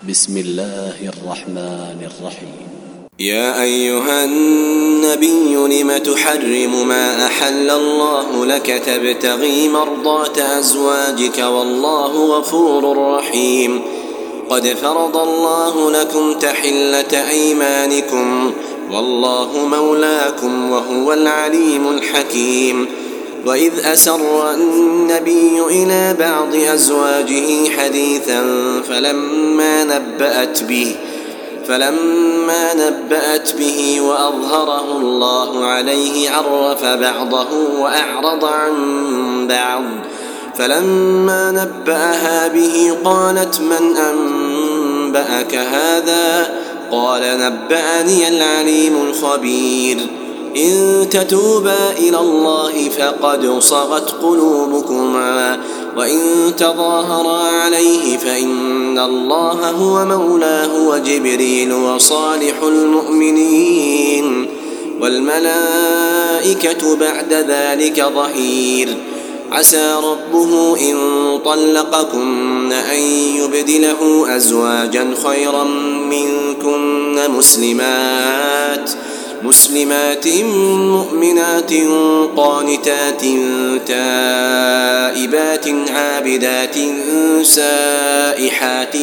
بسم الله الرحمن الرحيم. يا أيها النبي لم تحرم ما أحل الله لك تبتغي مرضات أزواجك والله غفور رحيم. قد فرض الله لكم تحلة أيمانكم والله مولاكم وهو العليم الحكيم. وإذ أسر النبي إلى بعض أزواجه حديثا فلما نبأت به وأظهره الله عليه عرف بعضه وأعرض عن بعض. فلما نبأها به قالت من أنبأك هذا؟ قال نبأني العليم الخبير. إن تتوبا إلى الله فقد صغت قلوبكما وإن تظاهرا عليه فإن الله هو مولاه وجبريل وصالح المؤمنين والملائكة بعد ذلك ظهير. عسى ربه إن طلقكن أن يبدله أزواجا خيرا منكن مسلمات مؤمنات قانتات تائبات عابدات سائحات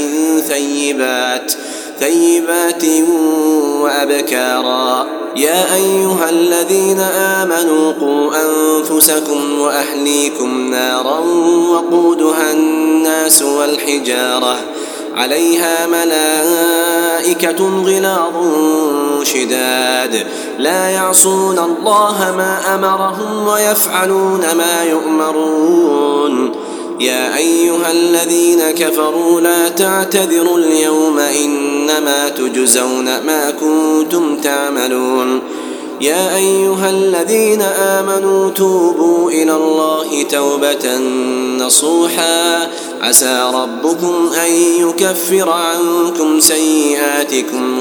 ثيبات وأبكارا. يا أيها الذين آمنوا قوا أنفسكم وأهليكم نارا وقودها الناس والحجارة عليها ملائكة غلاظ شداد لا يعصون الله ما أمرهم ويفعلون ما يؤمرون. يا أيها الذين كفروا لا تعتذروا اليوم إنما تجزون ما كنتم تعملون. يا أيها الذين آمنوا توبوا إلى الله توبة نصوحا عسى ربكم أن يكفر عنكم سيئاتكم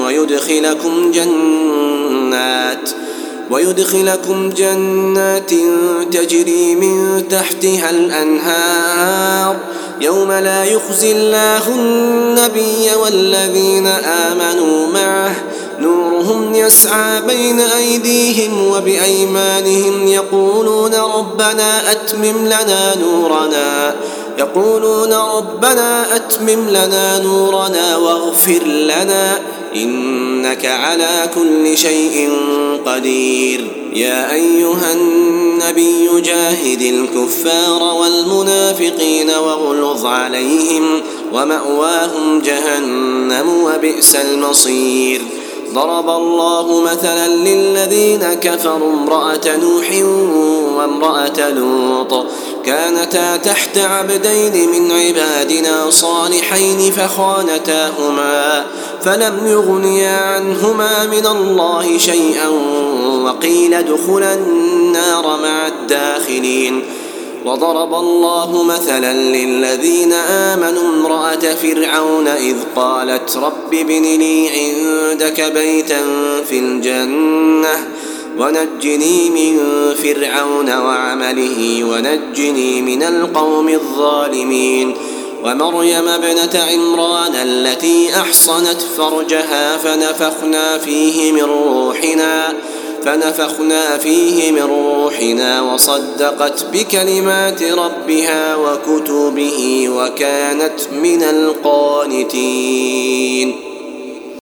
ويدخلكم جنات تجري من تحتها الأنهار يوم لا يخزي الله النبي والذين آمنوا معه نورهم يسعى بين أيديهم وبأيمانهم يقولون ربنا أتمم لنا نورنا واغفر لنا إنك على كل شيء قدير. يا أيها النبي جاهد الكفار والمنافقين واغلظ عليهم ومأواهم جهنم وبئس المصير. ضرب الله مثلا للذين كفروا امرأة نوح وامرأة لوط كانتا تحت عبدين من عبادنا صالحين فخانتاهما فلم يغنيا عنهما من الله شيئا وقيل ادخلا النار مع الداخلين. وضرب الله مثلا للذين آمنوا امرأة فرعون إذ قالت رب ابن لي عندك بيتا في الجنة ونجني من فرعون وعمله ونجني من القوم الظالمين. ومريم ابنة عمران التي أحصنت فرجها فنفخنا فيه من روحنا وصدقت بكلمات ربها وكتبه وكانت من القانتين.